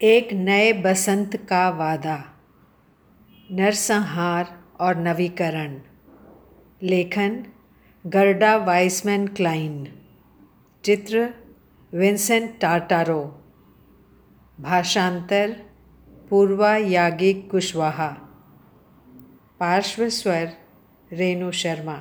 एक नए बसंत का वादा, नरसंहार और नवीकरण। लेखन गर्डा वाइसमैन क्लाइन। चित्र विंसेंट टार्टारो। भाषांतर पूर्वा याज्ञिक कुशवाहा। पार्श्व स्वर रेणु शर्मा।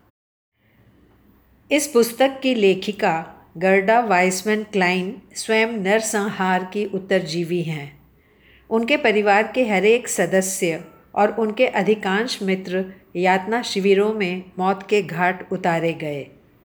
इस पुस्तक की लेखिका गर्डा वाइसमैन क्लाइन स्वयं नरसंहार की उत्तरजीवी हैं। उनके परिवार के हर एक सदस्य और उनके अधिकांश मित्र यातना शिविरों में मौत के घाट उतारे गए।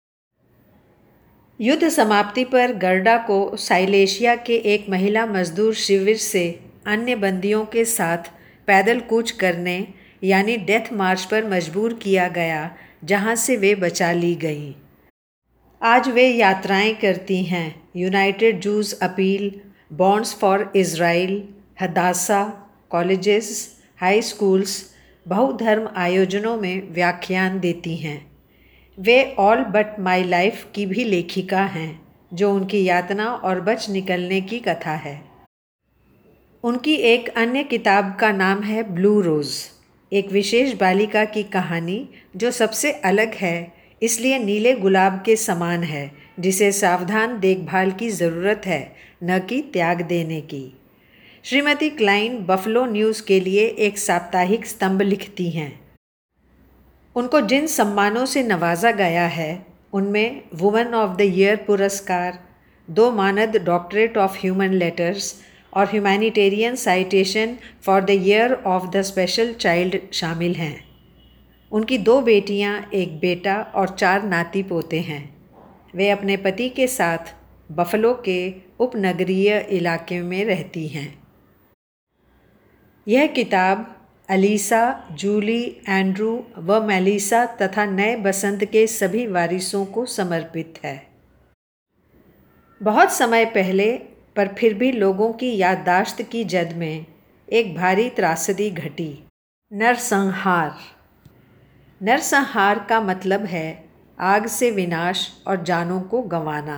युद्ध समाप्ति पर गर्डा को साइलेशिया के एक महिला मजदूर शिविर से अन्य बंदियों के साथ पैदल कूच करने यानी डेथ मार्च पर मजबूर किया गया, जहां से वे बचा ली गईं। आज वे यात्राएं करती हैं। United Jews Appeal, Bonds for Israel, Hadassah, colleges, high schools, बहुधर्म आयोजनों में व्याख्यान देती हैं। वे ऑल बट माई लाइफ की भी लेखिका हैं, जो उनकी यातना और बच निकलने की कथा है। उनकी एक अन्य किताब का नाम है ब्लू रोज़, एक विशेष बालिका की कहानी जो सबसे अलग है, इसलिए नीले गुलाब के समान है, जिसे सावधान देखभाल की ज़रूरत है, न कि त्याग देने की। श्रीमती क्लाइन बफलो न्यूज़ के लिए एक साप्ताहिक स्तंभ लिखती हैं। उनको जिन सम्मानों से नवाजा गया है, उनमें वुमन ऑफ द ईयर पुरस्कार, 2 मानद डॉक्टरेट ऑफ ह्यूमन लेटर्स और humanitarian citation for the year of the special child शामिल हैं। उनकी 2 बेटियां, एक बेटा और 4 नाती पोते हैं। वे अपने पति के साथ बफलो के उपनगरीय इलाके में रहती हैं। यह किताब अलीसा, जूली, एंड्रू व मेलिसा तथा नए बसंत के सभी वारिसों को समर्पित है। बहुत समय पहले, पर फिर भी लोगों की याददाश्त की जद में एक भारी त्रासदी घटी। नरसंहार। नरसंहार का मतलब है आग से विनाश और जानों को गंवाना।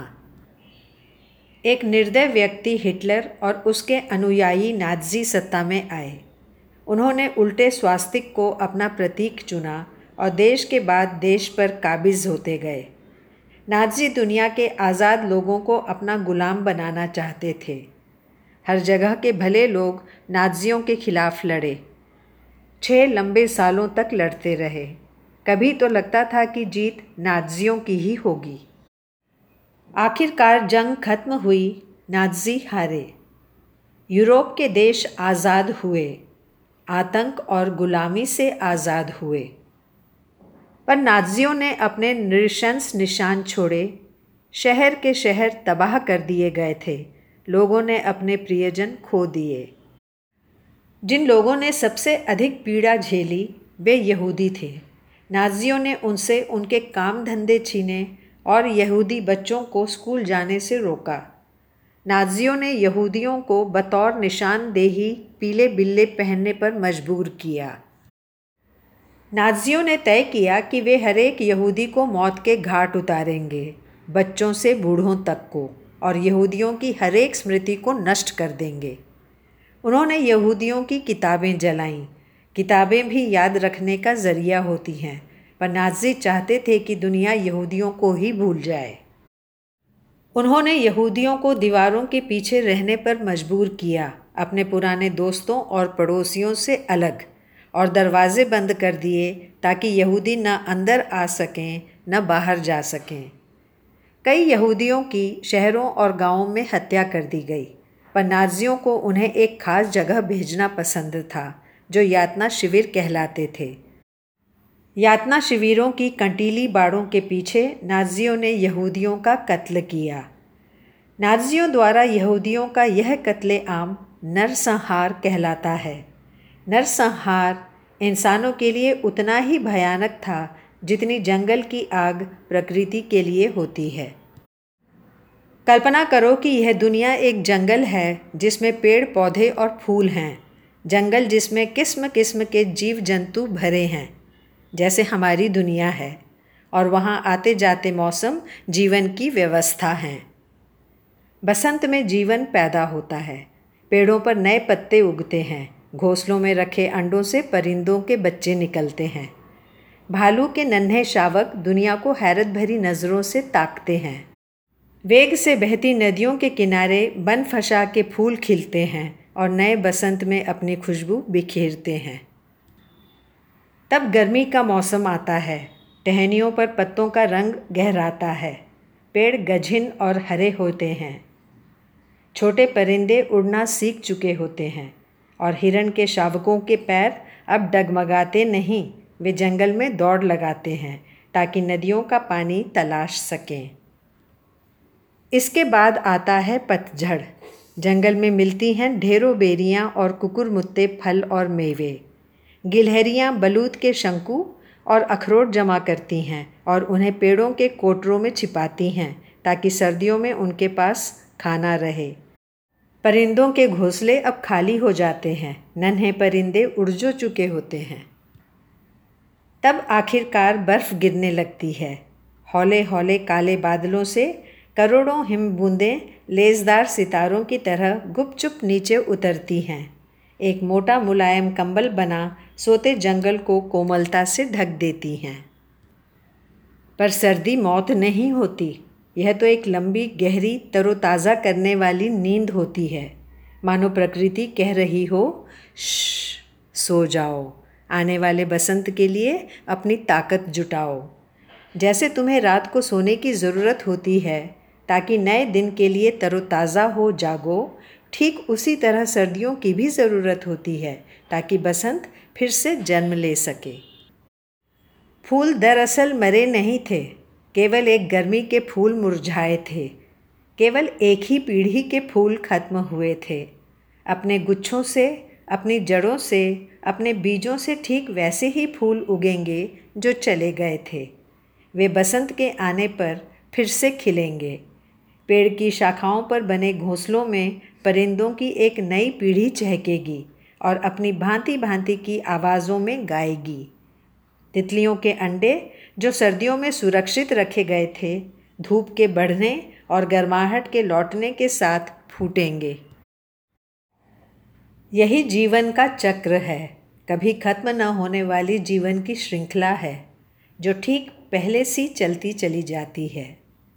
एक निर्दय व्यक्ति हिटलर और उसके अनुयायी नाज़ी सत्ता में आए। उन्होंने उल्टे स्वास्तिक को अपना प्रतीक चुना और देश के बाद देश पर काबिज होते गए। नाज़ी दुनिया के आज़ाद लोगों को अपना गुलाम बनाना चाहते थे। हर जगह के भले लोग नाज़ियों के खिलाफ लड़े। 6 लंबे सालों तक लड़ते रहे। कभी तो लगता था कि जीत नाज़ियों की ही होगी। आखिरकार जंग खत्म हुई, नाज़ी हारे। यूरोप के देश आज़ाद हुए, आतंक और गुलामी से आज़ाद हुए। पर नाज़ियों ने अपने नृशंस निशान छोड़े। शहर के शहर तबाह कर दिए गए थे। लोगों ने अपने प्रियजन खो दिए। जिन लोगों ने सबसे अधिक पीड़ा झेली, वे यहूदी थे। नाज़ियों ने उनसे उनके काम धंधे छीने और यहूदी बच्चों को स्कूल जाने से रोका। नाज़ियों ने यहूदियों को बतौर निशानदेही पीले बिल्ले पहनने पर मजबूर किया। नाज़ियों ने तय किया कि वे हर एक यहूदी को मौत के घाट उतारेंगे, बच्चों से बूढ़ों तक को, और यहूदियों की हर एक स्मृति को नष्ट कर देंगे। उन्होंने यहूदियों की किताबें जलाईं। किताबें भी याद रखने का ज़रिया होती हैं, पर नाज़ी चाहते थे कि दुनिया यहूदियों को ही भूल जाए। उन्होंने यहूदियों को दीवारों के पीछे रहने पर मजबूर किया, अपने पुराने दोस्तों और पड़ोसियों से अलग, और दरवाजे बंद कर दिए ताकि यहूदी न अंदर आ सकें न बाहर जा सकें। कई यहूदियों की शहरों और गांवों में हत्या कर दी गई, पर नाज़ियों को उन्हें एक खास जगह भेजना पसंद था, जो यातना शिविर कहलाते थे। यातना शिविरों की कंटीली बाड़ों के पीछे नाज़ियों ने यहूदियों का कत्ल किया। नाज़ियों द्वारा यहूदियों का यह कत्ले-आम नरसंहार कहलाता है। नरसंहार इंसानों के लिए उतना ही भयानक था जितनी जंगल की आग प्रकृति के लिए होती है। कल्पना करो कि यह दुनिया एक जंगल है जिसमें पेड़ पौधे और फूल हैं, जंगल जिसमें किस्म किस्म के जीव जंतु भरे हैं, जैसे हमारी दुनिया है, और वहाँ आते जाते मौसम जीवन की व्यवस्था हैं। बसंत में जीवन पैदा होता है। पेड़ों पर नए पत्ते उगते हैं। घोंसलों में रखे अंडों से परिंदों के बच्चे निकलते हैं। भालू के नन्हे शावक दुनिया को हैरत भरी नज़रों से ताकते हैं। वेग से बहती नदियों के किनारे बन फशा के फूल खिलते हैं और नए बसंत में अपनी खुशबू बिखेरते हैं। तब गर्मी का मौसम आता है। टहनियों पर पत्तों का रंग गहराता है। पेड़ गझिन और हरे होते हैं। छोटे परिंदे उड़ना सीख चुके होते हैं और हिरण के शावकों के पैर अब डगमगाते नहीं। वे जंगल में दौड़ लगाते हैं ताकि नदियों का पानी तलाश सकें। इसके बाद आता है पतझड़। जंगल में मिलती हैं ढेरों बेरियां और कुकुरमुत्ते फल और मेवे। गिलहरियां बलूत के शंकु और अखरोट जमा करती हैं और उन्हें पेड़ों के कोटरों में छिपाती हैं ताकि सर्दियों में उनके पास खाना रहे। परिंदों के घोंसले अब खाली हो जाते हैं। नन्हे परिंदे उड़ जो चुके होते हैं। तब आखिरकार बर्फ़ गिरने लगती है। हौले हौले काले बादलों से करोड़ों हिम बूंदें लेज़दार सितारों की तरह गुपचुप नीचे उतरती हैं। एक मोटा मुलायम कंबल बना सोते जंगल को कोमलता से ढक देती हैं। पर सर्दी मौत नहीं होती। यह तो एक लंबी गहरी तरोताज़ा करने वाली नींद होती है। मानो प्रकृति कह रही हो, श्श, सो जाओ, आने वाले बसंत के लिए अपनी ताकत जुटाओ। जैसे तुम्हें रात को सोने की ज़रूरत होती है ताकि नए दिन के लिए तरोताज़ा हो जागो, ठीक उसी तरह सर्दियों की भी ज़रूरत होती है ताकि बसंत फिर से जन्म ले सके। फूल दरअसल मरे नहीं थे, केवल एक गर्मी के फूल मुरझाए थे। केवल एक ही पीढ़ी के फूल खत्म हुए थे। अपने गुच्छों से, अपनी जड़ों से, अपने बीजों से ठीक वैसे ही फूल उगेंगे जो चले गए थे। वे बसंत के आने पर फिर से खिलेंगे। पेड़ की शाखाओं पर बने घोंसलों में परिंदों की एक नई पीढ़ी चहकेगी और अपनी भांति भांति की आवाज़ों में गाएगी। तितलियों के अंडे जो सर्दियों में सुरक्षित रखे गए थे, धूप के बढ़ने और गर्माहट के लौटने के साथ फूटेंगे। यही जीवन का चक्र है, कभी खत्म न होने वाली जीवन की श्रृंखला है जो ठीक पहले सी चलती चली जाती है।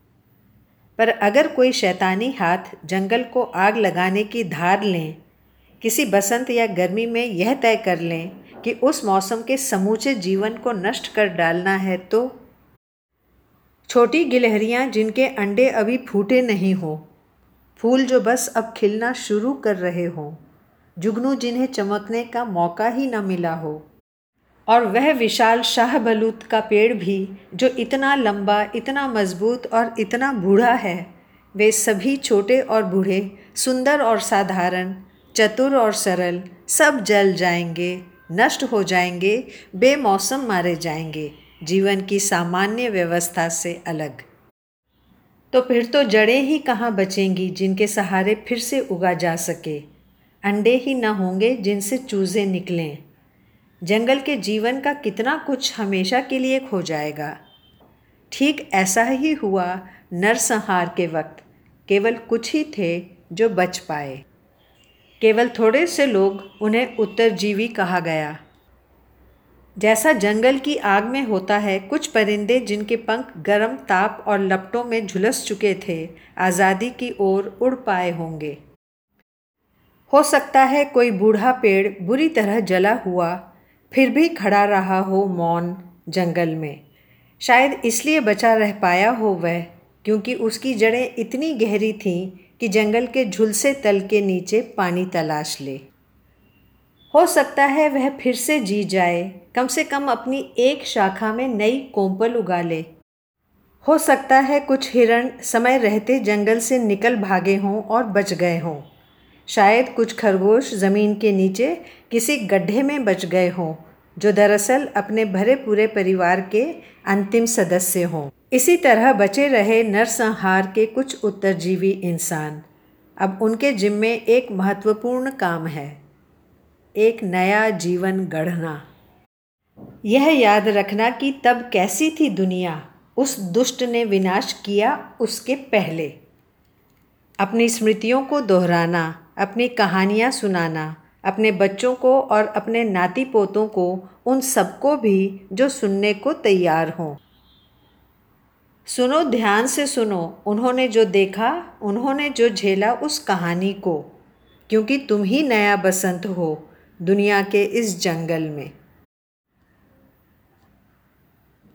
पर अगर कोई शैतानी हाथ जंगल को आग लगाने की धार लें, किसी बसंत या गर्मी में यह तय कर लें कि उस मौसम के समूचे जीवन को नष्ट कर डालना है, तो छोटी गिलहरियां जिनके अंडे अभी फूटे नहीं हों, फूल जो बस अब खिलना शुरू कर रहे हों, जुगनू जिन्हें चमकने का मौका ही न मिला हो, और वह विशाल शाहबलूत का पेड़ भी जो इतना लंबा, इतना मजबूत और इतना बूढ़ा है, वे सभी छोटे और बूढ़े, सुंदर और साधारण, चतुर और सरल, सब जल जाएंगे, नष्ट हो जाएंगे, बेमौसम मारे जाएंगे, जीवन की सामान्य व्यवस्था से अलग। तो फिर तो जड़ें ही कहाँ बचेंगी जिनके सहारे फिर से उगा जा सके। अंडे ही न होंगे जिनसे चूजे निकलें। जंगल के जीवन का कितना कुछ हमेशा के लिए खो जाएगा। ठीक ऐसा ही हुआ नरसंहार के वक्त। केवल कुछ ही थे जो बच पाए। केवल थोड़े से लोग, उन्हें उत्तरजीवी कहा गया। जैसा जंगल की आग में होता है, कुछ परिंदे जिनके पंख गर्म ताप और लपटों में झुलस चुके थे, आज़ादी की ओर उड़ पाए होंगे। हो सकता है कोई बूढ़ा पेड़ बुरी तरह जला हुआ फिर भी खड़ा रहा हो मौन जंगल में। शायद इसलिए बचा रह पाया हो वह, क्योंकि उसकी जड़ें इतनी गहरी थीं कि जंगल के झुलसे तल के नीचे पानी तलाश ले। हो सकता है वह फिर से जी जाए, कम से कम अपनी एक शाखा में नई कोंपल उगा ले। हो सकता है कुछ हिरण समय रहते जंगल से निकल भागे हों और बच गए हों। शायद कुछ खरगोश ज़मीन के नीचे किसी गड्ढे में बच गए हों, जो दरअसल अपने भरे पूरे परिवार के अंतिम सदस्य हों। इसी तरह बचे रहे नरसंहार के कुछ उत्तरजीवी इंसान। अब उनके जिम्मे एक महत्वपूर्ण काम है, एक नया जीवन गढ़ना। यह याद रखना कि तब कैसी थी दुनिया, उस दुष्ट ने विनाश किया उसके पहले। अपनी स्मृतियों को दोहराना, अपनी कहानियाँ सुनाना अपने बच्चों को और अपने नाती पोतों को, उन सबको भी जो सुनने को तैयार हों। सुनो, ध्यान से सुनो, उन्होंने जो देखा, उन्होंने जो झेला उस कहानी को, क्योंकि तुम ही नया बसंत हो दुनिया के इस जंगल में।